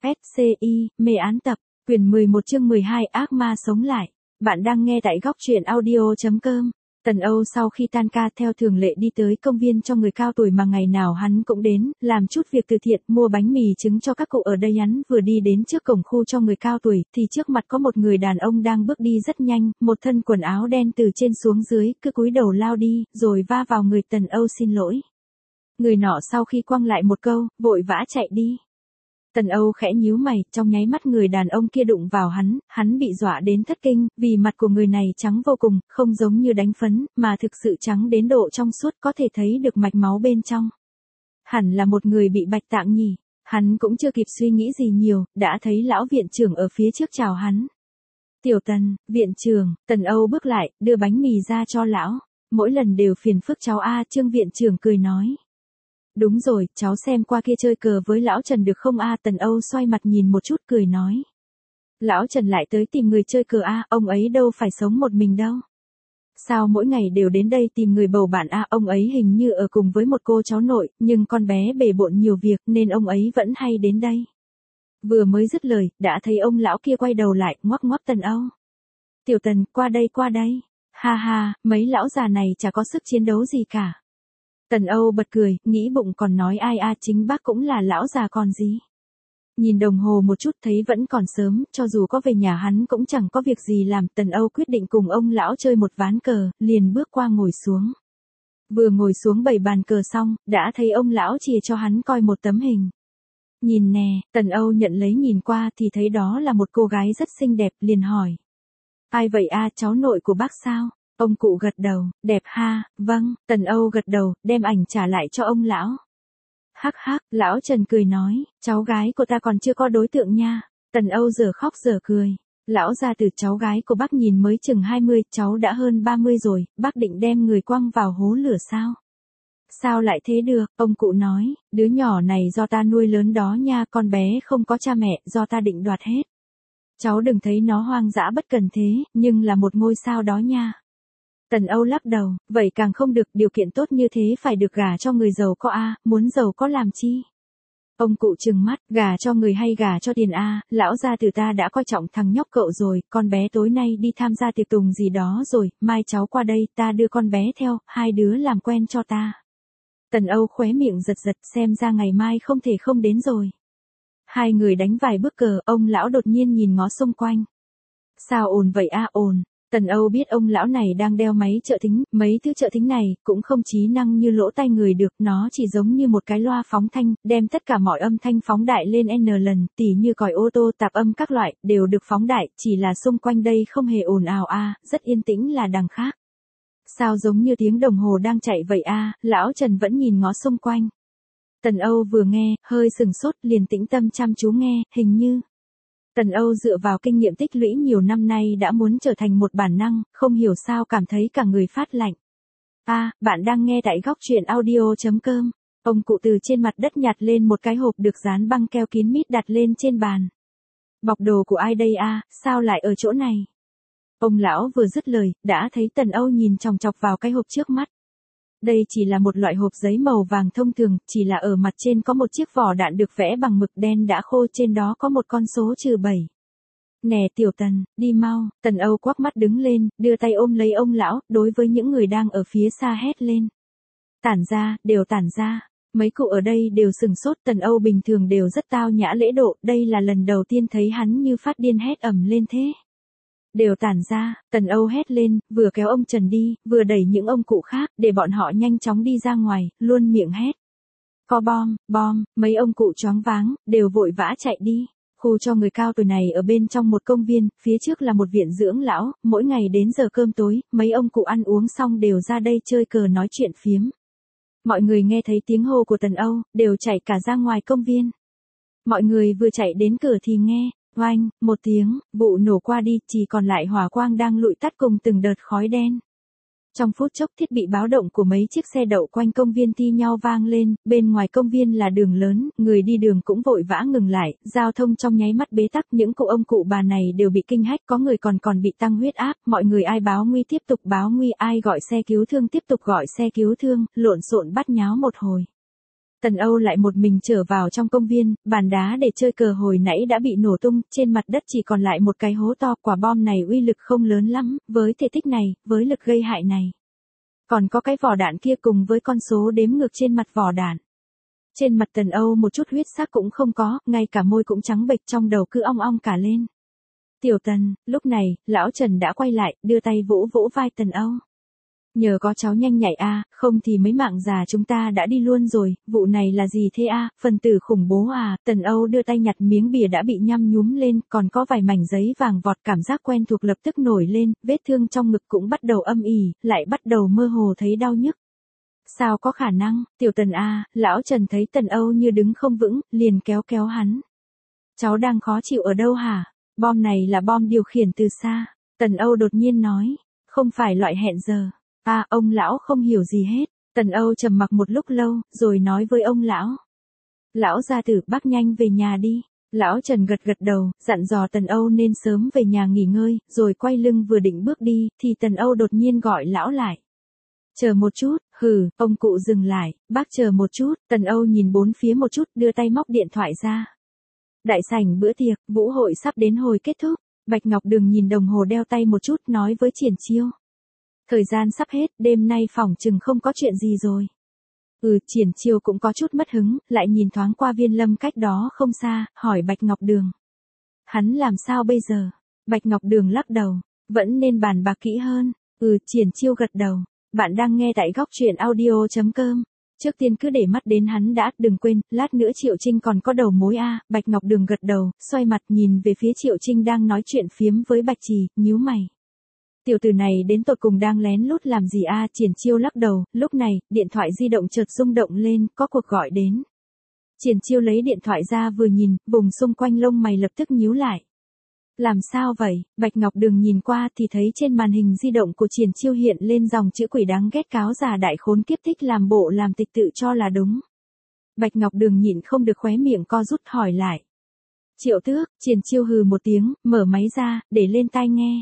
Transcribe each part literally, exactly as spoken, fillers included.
ét xê i, mê án tập, quyển mười một chương mười hai ác ma sống lại. Bạn đang nghe tại góc truyện audio.com. Tần Âu sau khi tan ca theo thường lệ đi tới công viên cho người cao tuổi mà ngày nào hắn cũng đến, làm chút việc từ thiện, mua bánh mì trứng cho các cụ ở đây. Hắn vừa đi đến trước cổng khu cho người cao tuổi, thì trước mặt có một người đàn ông đang bước đi rất nhanh, một thân quần áo đen từ trên xuống dưới, cứ cúi đầu lao đi, rồi va vào người Tần Âu xin lỗi. Người nọ sau khi quăng lại một câu, vội vã chạy đi. Tần Âu khẽ nhíu mày, trong nháy mắt người đàn ông kia đụng vào hắn, hắn bị dọa đến thất kinh, vì mặt của người này trắng vô cùng, không giống như đánh phấn, mà thực sự trắng đến độ trong suốt, có thể thấy được mạch máu bên trong. Hẳn là một người bị bạch tạng nhỉ. Hắn cũng chưa kịp suy nghĩ gì nhiều, đã thấy lão viện trưởng ở phía trước chào hắn. Tiểu Tần, viện trưởng. Tần Âu bước lại, đưa bánh mì ra cho lão. Mỗi lần đều phiền phức cháu a. Trương viện trưởng cười nói. Đúng rồi, cháu xem qua kia chơi cờ với lão Trần được không a? Tần Âu xoay mặt nhìn một chút cười nói. Lão Trần lại tới tìm người chơi cờ a? Ông ấy đâu phải sống một mình đâu. Sao mỗi ngày đều đến đây tìm người bầu bạn a? Ông ấy hình như ở cùng với một cô cháu nội, nhưng con bé bề bộn nhiều việc nên ông ấy vẫn hay đến đây. Vừa mới dứt lời, đã thấy ông lão kia quay đầu lại, ngoắc ngoắc Tần Âu. Tiểu Tần, qua đây qua đây. Ha ha, mấy lão già này chả có sức chiến đấu gì cả. Tần Âu bật cười, nghĩ bụng còn nói ai a, chính bác cũng là lão già còn gì. Nhìn đồng hồ một chút thấy vẫn còn sớm, cho dù có về nhà hắn cũng chẳng có việc gì làm. Tần Âu quyết định cùng ông lão chơi một ván cờ, liền bước qua ngồi xuống. Vừa ngồi xuống bày bàn cờ xong, đã thấy ông lão chìa cho hắn coi một tấm hình. Nhìn nè, Tần Âu nhận lấy nhìn qua thì thấy đó là một cô gái rất xinh đẹp, liền hỏi. Ai vậy a, cháu nội của bác sao? Ông cụ gật đầu, đẹp ha, vâng. Tần Âu gật đầu, đem ảnh trả lại cho ông lão. Hắc hắc, lão Trần cười nói, cháu gái của ta còn chưa có đối tượng nha. Tần Âu giờ khóc giờ cười. Lão gia tử, cháu gái của bác nhìn mới chừng hai mươi, cháu đã hơn ba mươi rồi, bác định đem người quăng vào hố lửa sao? Sao lại thế được? Ông cụ nói, đứa nhỏ này do ta nuôi lớn đó nha, con bé không có cha mẹ, do ta định đoạt hết. Cháu đừng thấy nó hoang dã bất cần thế, nhưng là một ngôi sao đó nha. Tần Âu lắc đầu, vậy càng không được, điều kiện tốt như thế phải được gả cho người giàu có a, muốn giàu có làm chi? Ông cụ trừng mắt, gả cho người hay gả cho tiền a? Lão gia tử ta đã coi trọng thằng nhóc cậu rồi, con bé tối nay đi tham gia tiệc tùng gì đó rồi, mai cháu qua đây, ta đưa con bé theo, hai đứa làm quen cho ta. Tần Âu khóe miệng giật giật, xem ra ngày mai không thể không đến rồi. Hai người đánh vài bước cờ, ông lão đột nhiên nhìn ngó xung quanh. Sao ồn vậy a? Ồn. Tần Âu biết ông lão này đang đeo máy trợ thính, mấy thứ trợ thính này cũng không trí năng như lỗ tai người được, nó chỉ giống như một cái loa phóng thanh, đem tất cả mọi âm thanh phóng đại lên n lần, tỉ như còi ô tô, tạp âm các loại, đều được phóng đại, chỉ là xung quanh đây không hề ồn ào a, rất yên tĩnh là đằng khác. Sao giống như tiếng đồng hồ đang chạy vậy a? Lão Trần vẫn nhìn ngó xung quanh. Tần Âu vừa nghe, hơi sừng sốt, liền tĩnh tâm chăm chú nghe, hình như. Tần Âu dựa vào kinh nghiệm tích lũy nhiều năm nay đã muốn trở thành một bản năng, không hiểu sao cảm thấy cả người phát lạnh. A, à, bạn đang nghe tại góc truyện audio.com. Ông cụ từ trên mặt đất nhặt lên một cái hộp được dán băng keo kín mít đặt lên trên bàn. Bọc đồ của ai đây a? À, sao lại ở chỗ này? Ông lão vừa dứt lời, đã thấy Tần Âu nhìn chòng chọc vào cái hộp trước mắt. Đây chỉ là một loại hộp giấy màu vàng thông thường, chỉ là ở mặt trên có một chiếc vỏ đạn được vẽ bằng mực đen đã khô, trên đó có một con số trừ bảy. Nè Tiểu Tần, đi mau. Tần Âu quắc mắt đứng lên, đưa tay ôm lấy ông lão, đối với những người đang ở phía xa hét lên. Tản ra, đều tản ra. Mấy cụ ở đây đều sừng sốt. Tần Âu bình thường đều rất tao nhã lễ độ, đây là lần đầu tiên thấy hắn như phát điên hét ầm lên thế. Đều tản ra, Tần Âu hét lên, vừa kéo ông Trần đi, vừa đẩy những ông cụ khác, để bọn họ nhanh chóng đi ra ngoài, luôn miệng hét. Có bom, bom, mấy ông cụ choáng váng, đều vội vã chạy đi. Khu cho người cao tuổi này ở bên trong một công viên, phía trước là một viện dưỡng lão, mỗi ngày đến giờ cơm tối, mấy ông cụ ăn uống xong đều ra đây chơi cờ nói chuyện phiếm. Mọi người nghe thấy tiếng hô của Tần Âu, đều chạy cả ra ngoài công viên. Mọi người vừa chạy đến cửa thì nghe. Oanh, một tiếng, vụ nổ qua đi, chỉ còn lại hỏa quang đang lụi tắt cùng từng đợt khói đen. Trong phút chốc thiết bị báo động của mấy chiếc xe đậu quanh công viên thi nhau vang lên, bên ngoài công viên là đường lớn, người đi đường cũng vội vã ngừng lại, giao thông trong nháy mắt bế tắc, những cụ ông cụ bà này đều bị kinh hách, có người còn còn bị tăng huyết áp, mọi người ai báo nguy tiếp tục báo nguy, ai gọi xe cứu thương tiếp tục gọi xe cứu thương, lộn xộn bắt nháo một hồi. Tần Âu lại một mình trở vào trong công viên, bàn đá để chơi cờ hồi nãy đã bị nổ tung, trên mặt đất chỉ còn lại một cái hố to. Quả bom này uy lực không lớn lắm, với thể tích này, với lực gây hại này. Còn có cái vỏ đạn kia cùng với con số đếm ngược trên mặt vỏ đạn. Trên mặt Tần Âu một chút huyết sắc cũng không có, ngay cả môi cũng trắng bệch, trong đầu cứ ong ong cả lên. Tiểu Tần, lúc này, lão Trần đã quay lại, đưa tay vỗ vỗ vai Tần Âu. Nhờ có cháu nhanh nhạy a, không thì mấy mạng già chúng ta đã đi luôn rồi. Vụ này là gì thế a, phần tử khủng bố à? Tần Âu đưa tay nhặt miếng bìa đã bị nhăm nhúm lên, còn có vài mảnh giấy vàng vọt, cảm giác quen thuộc lập tức nổi lên, vết thương trong ngực cũng bắt đầu âm ỉ, lại bắt đầu mơ hồ thấy đau nhức. Sao có khả năng, Tiểu Tần a, lão Trần thấy Tần Âu như đứng không vững, liền kéo kéo hắn. Cháu đang khó chịu ở đâu hả? Bom này là bom điều khiển từ xa. Tần Âu đột nhiên nói, không phải loại hẹn giờ. À, ông lão không hiểu gì hết. Tần Âu trầm mặc một lúc lâu, rồi nói với ông lão. Lão gia tử, bác nhanh về nhà đi. Lão Trần gật gật đầu, dặn dò Tần Âu nên sớm về nhà nghỉ ngơi, rồi quay lưng vừa định bước đi, thì Tần Âu đột nhiên gọi lão lại. Chờ một chút, hừ, ông cụ dừng lại, bác chờ một chút. Tần Âu nhìn bốn phía một chút, đưa tay móc điện thoại ra. Đại sảnh bữa tiệc, vũ hội sắp đến hồi kết thúc. Bạch Ngọc Đường nhìn đồng hồ đeo tay một chút, nói với Triển Chiêu. Thời gian sắp hết, đêm nay phỏng chừng không có chuyện gì rồi. Ừ, Triển Chiêu cũng có chút mất hứng, lại nhìn thoáng qua Viên Lâm cách đó không xa, hỏi Bạch Ngọc Đường. Hắn làm sao bây giờ? Bạch Ngọc Đường lắc đầu, vẫn nên bàn bạc kỹ hơn. Ừ, Triển Chiêu gật đầu. Bạn đang nghe tại góc truyện audio chấm com. Trước tiên cứ để mắt đến hắn đã, đừng quên, lát nữa Triệu Trinh còn có đầu mối a. Bạch Ngọc Đường gật đầu, xoay mặt nhìn về phía Triệu Trinh đang nói chuyện phiếm với Bạch Trì, nhíu mày. Tiểu tử này đến tột cùng đang lén lút làm gì a? Triển Chiêu lắc đầu, lúc này, điện thoại di động chợt rung động lên, có cuộc gọi đến. Triển Chiêu lấy điện thoại ra vừa nhìn, vùng xung quanh lông mày lập tức nhíu lại. Làm sao vậy? Bạch Ngọc Đường nhìn qua thì thấy trên màn hình di động của Triển Chiêu hiện lên dòng chữ quỷ đáng ghét cáo già đại khốn kiếp thích làm bộ làm tịch tự cho là đúng. Bạch Ngọc Đường nhịn không được khóe miệng co rút hỏi lại. Triệu Tước, Triển Chiêu hừ một tiếng, mở máy ra, để lên tai nghe.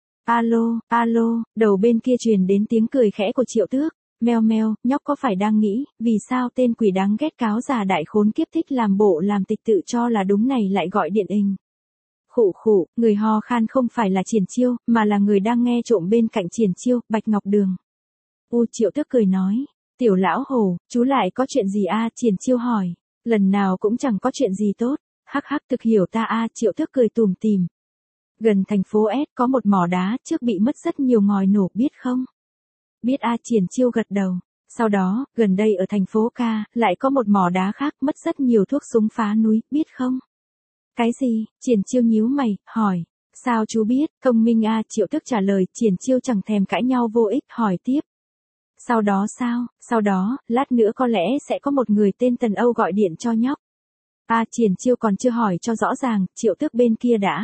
Alo, alo, đầu bên kia truyền đến tiếng cười khẽ của Triệu Tước. Meo meo, nhóc có phải đang nghĩ, vì sao tên quỷ đáng ghét cáo già đại khốn kiếp thích làm bộ làm tịch tự cho là đúng này lại gọi điện hình. Khụ khụ, người ho khan không phải là Triển Chiêu, mà là người đang nghe trộm bên cạnh Triển Chiêu, Bạch Ngọc Đường. U, Triệu Tước cười nói, tiểu lão hồ, chú lại có chuyện gì a? Triển Chiêu hỏi, lần nào cũng chẳng có chuyện gì tốt, hắc hắc thực hiểu ta a. Triệu Tước cười tủm tỉm. Gần thành phố S có một mỏ đá trước bị mất rất nhiều ngòi nổ, biết không? Biết a. Triển Chiêu gật đầu. Sau đó, gần đây ở thành phố K, lại có một mỏ đá khác mất rất nhiều thuốc súng phá núi, biết không? Cái gì? Triển Chiêu nhíu mày, hỏi. Sao chú biết? Thông minh a. Triệu Tước trả lời. Triển Chiêu chẳng thèm cãi nhau vô ích, hỏi tiếp. Sau đó sao? Sau đó, lát nữa có lẽ sẽ có một người tên Tần Âu gọi điện cho nhóc. A. Triển Chiêu còn chưa hỏi cho rõ ràng, Triệu Tước bên kia đã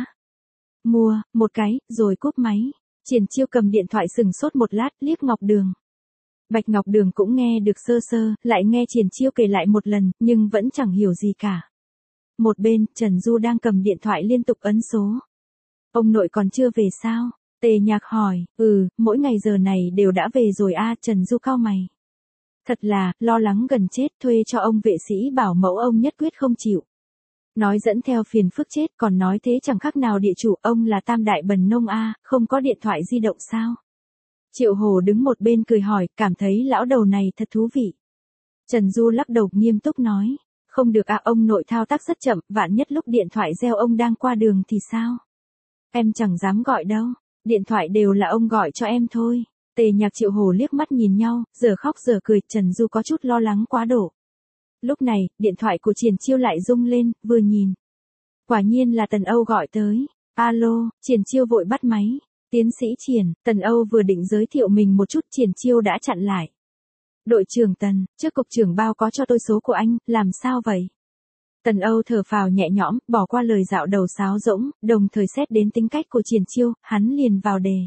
mua một cái, rồi cúp máy. Triển Chiêu cầm điện thoại sừng sốt một lát, liếc Ngọc Đường. Bạch Ngọc Đường cũng nghe được sơ sơ, lại nghe Triển Chiêu kể lại một lần, nhưng vẫn chẳng hiểu gì cả. Một bên, Trần Du đang cầm điện thoại liên tục ấn số. Ông nội còn chưa về sao? Tề Nhạc hỏi. Ừ, mỗi ngày giờ này đều đã về rồi a. Trần Du cau mày. Thật là, lo lắng gần chết, thuê cho ông vệ sĩ bảo mẫu ông nhất quyết không chịu. Nói dẫn theo phiền phức chết, còn nói thế chẳng khác nào địa chủ, ông là tam đại bần nông a, không có điện thoại di động sao? Triệu Hồ đứng một bên cười hỏi, cảm thấy lão đầu này thật thú vị. Trần Du lắc đầu nghiêm túc nói, không được à, ông nội thao tác rất chậm, vạn nhất lúc điện thoại reo ông đang qua đường thì sao? Em chẳng dám gọi đâu, điện thoại đều là ông gọi cho em thôi. Tề Nhạc Triệu Hồ liếc mắt nhìn nhau, giờ khóc giờ cười, Trần Du có chút lo lắng quá độ. Lúc này, điện thoại của Triển Chiêu lại rung lên, vừa nhìn. Quả nhiên là Tần Âu gọi tới. Alo, Triển Chiêu vội bắt máy. Tiến sĩ Triển, Tần Âu vừa định giới thiệu mình một chút, Triển Chiêu đã chặn lại. Đội trưởng Tần, trước cục trưởng bao có cho tôi số của anh, làm sao vậy? Tần Âu thở phào nhẹ nhõm, bỏ qua lời dạo đầu sáo rỗng, đồng thời xét đến tính cách của Triển Chiêu, hắn liền vào đề.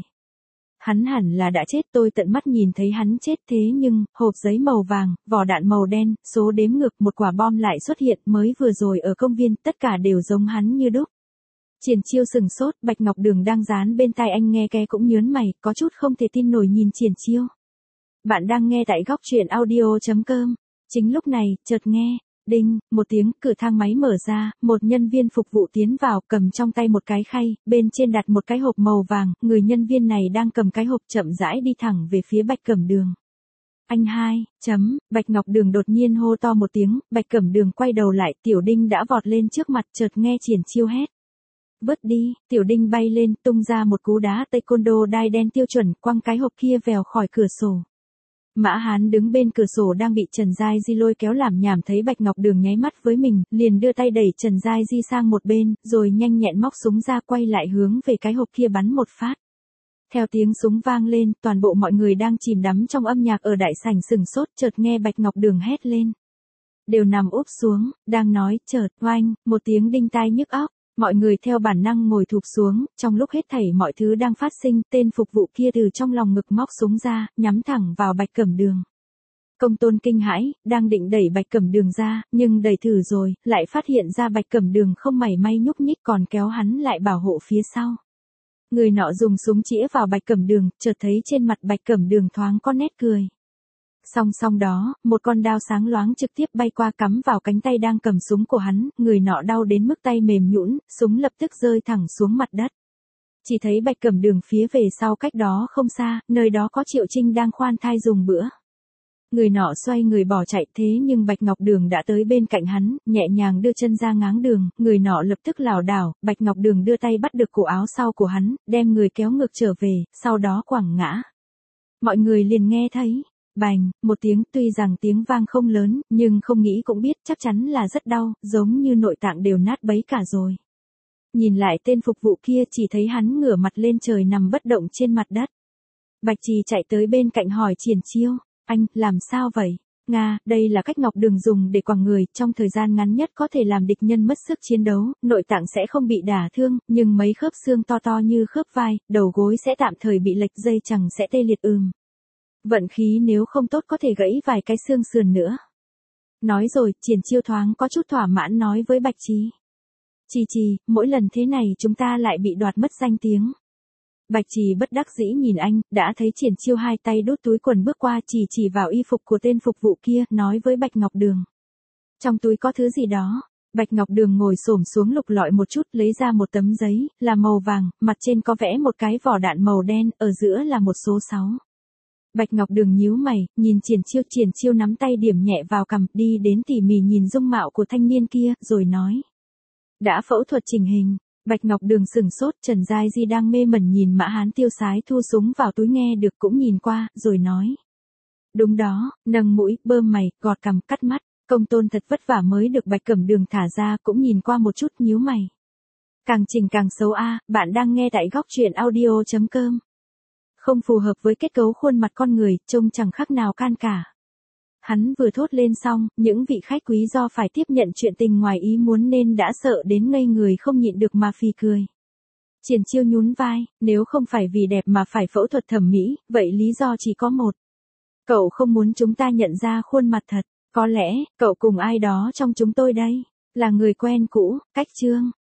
Hắn hẳn là đã chết, tôi tận mắt nhìn thấy hắn chết, thế nhưng, hộp giấy màu vàng, vỏ đạn màu đen, số đếm ngược, một quả bom lại xuất hiện mới vừa rồi ở công viên, tất cả đều giống hắn như đúc. Triển Chiêu sừng sốt, Bạch Ngọc Đường đang dán bên tai anh nghe ke cũng nhớn mày, có chút không thể tin nổi nhìn Triển Chiêu. Bạn đang nghe tại góc truyện audio chấm com. Chính lúc này, chợt nghe, đinh, một tiếng, cửa thang máy mở ra, một nhân viên phục vụ tiến vào, cầm trong tay một cái khay, bên trên đặt một cái hộp màu vàng, người nhân viên này đang cầm cái hộp chậm rãi đi thẳng về phía Bạch Cẩm Đường. Anh hai, chấm, Bạch Ngọc Đường đột nhiên hô to một tiếng, Bạch Cẩm Đường quay đầu lại, Tiểu Đinh đã vọt lên trước mặt, chợt nghe Triển Chiêu hét. Vứt đi, Tiểu Đinh bay lên, tung ra một cú đá taekwondo đai đen tiêu chuẩn, quăng cái hộp kia vèo khỏi cửa sổ. Mã Hán đứng bên cửa sổ đang bị Trần Giai Di lôi kéo làm nhảm thấy Bạch Ngọc Đường nháy mắt với mình, liền đưa tay đẩy Trần Giai Di sang một bên, rồi nhanh nhẹn móc súng ra quay lại hướng về cái hộp kia bắn một phát. Theo tiếng súng vang lên, toàn bộ mọi người đang chìm đắm trong âm nhạc ở đại sảnh sừng sốt, chợt nghe Bạch Ngọc Đường hét lên. Đều nằm úp xuống, đang nói, chợt, oanh, một tiếng đinh tai nhức óc. Mọi người theo bản năng ngồi thụp xuống, trong lúc hết thảy mọi thứ đang phát sinh, tên phục vụ kia từ trong lòng ngực móc súng ra, nhắm thẳng vào Bạch Cẩm Đường. Công Tôn kinh hãi, đang định đẩy Bạch Cẩm Đường ra, nhưng đẩy thử rồi, lại phát hiện ra Bạch Cẩm Đường không mảy may nhúc nhích còn kéo hắn lại bảo hộ phía sau. Người nọ dùng súng chĩa vào Bạch Cẩm Đường, chợt thấy trên mặt Bạch Cẩm Đường thoáng có nét cười. Song song đó, một con đao sáng loáng trực tiếp bay qua cắm vào cánh tay đang cầm súng của hắn, người nọ đau đến mức tay mềm nhũn, súng lập tức rơi thẳng xuống mặt đất. Chỉ thấy Bạch Cẩm Đường phía về sau cách đó không xa, nơi đó có Triệu Trinh đang khoan thai dùng bữa. Người nọ xoay người bỏ chạy thế nhưng Bạch Ngọc Đường đã tới bên cạnh hắn, nhẹ nhàng đưa chân ra ngáng đường, người nọ lập tức lảo đảo, Bạch Ngọc Đường đưa tay bắt được cổ áo sau của hắn, đem người kéo ngược trở về, sau đó quẳng ngã. Mọi người liền nghe thấy. Bành, một tiếng, tuy rằng tiếng vang không lớn, nhưng không nghĩ cũng biết chắc chắn là rất đau, giống như nội tạng đều nát bấy cả rồi. Nhìn lại tên phục vụ kia chỉ thấy hắn ngửa mặt lên trời nằm bất động trên mặt đất. Bạch Trì chạy tới bên cạnh hỏi Triển Chiêu, anh, làm sao vậy? Nga, đây là cách Ngọc Đường dùng để quẳng người, trong thời gian ngắn nhất có thể làm địch nhân mất sức chiến đấu, nội tạng sẽ không bị đả thương, nhưng mấy khớp xương to to như khớp vai, đầu gối sẽ tạm thời bị lệch, dây chằng sẽ tê liệt ừm. Vận khí nếu không tốt có thể gãy vài cái xương sườn nữa. Nói rồi, Triển Chiêu thoáng có chút thỏa mãn nói với Bạch Trì. Trì Trì, mỗi lần thế này chúng ta lại bị đoạt mất danh tiếng. Bạch Trì bất đắc dĩ nhìn anh, đã thấy Triển Chiêu hai tay đút túi quần bước qua chỉ chỉ vào y phục của tên phục vụ kia, nói với Bạch Ngọc Đường. Trong túi có thứ gì đó. Bạch Ngọc Đường ngồi xổm xuống lục lọi một chút, lấy ra một tấm giấy, là màu vàng, mặt trên có vẽ một cái vỏ đạn màu đen, ở giữa là một số sáu. Bạch Ngọc Đường nhíu mày, nhìn Triển Chiêu, Triển Chiêu nắm tay điểm nhẹ vào cằm, đi đến tỉ mỉ nhìn dung mạo của thanh niên kia, rồi nói. Đã phẫu thuật chỉnh hình. Bạch Ngọc Đường sừng sốt, Trần Giai Di đang mê mẩn nhìn Mã Hán tiêu sái thu súng vào túi nghe được cũng nhìn qua, rồi nói. Đúng đó, nâng mũi, bơm mày, gọt cằm, cắt mắt, Công Tôn thật vất vả mới được Bạch Cẩm Đường thả ra cũng nhìn qua một chút nhíu mày. Càng chỉnh càng xấu a, bạn đang nghe tại góc truyện audio chấm com. Không phù hợp với kết cấu khuôn mặt con người, trông chẳng khác nào can cả. Hắn vừa thốt lên xong, những vị khách quý do phải tiếp nhận chuyện tình ngoài ý muốn nên đã sợ đến ngây người không nhịn được mà phì cười. Triển Chiêu nhún vai, nếu không phải vì đẹp mà phải phẫu thuật thẩm mỹ, vậy lý do chỉ có một. Cậu không muốn chúng ta nhận ra khuôn mặt thật, có lẽ, cậu cùng ai đó trong chúng tôi đây, là người quen cũ, cách trương.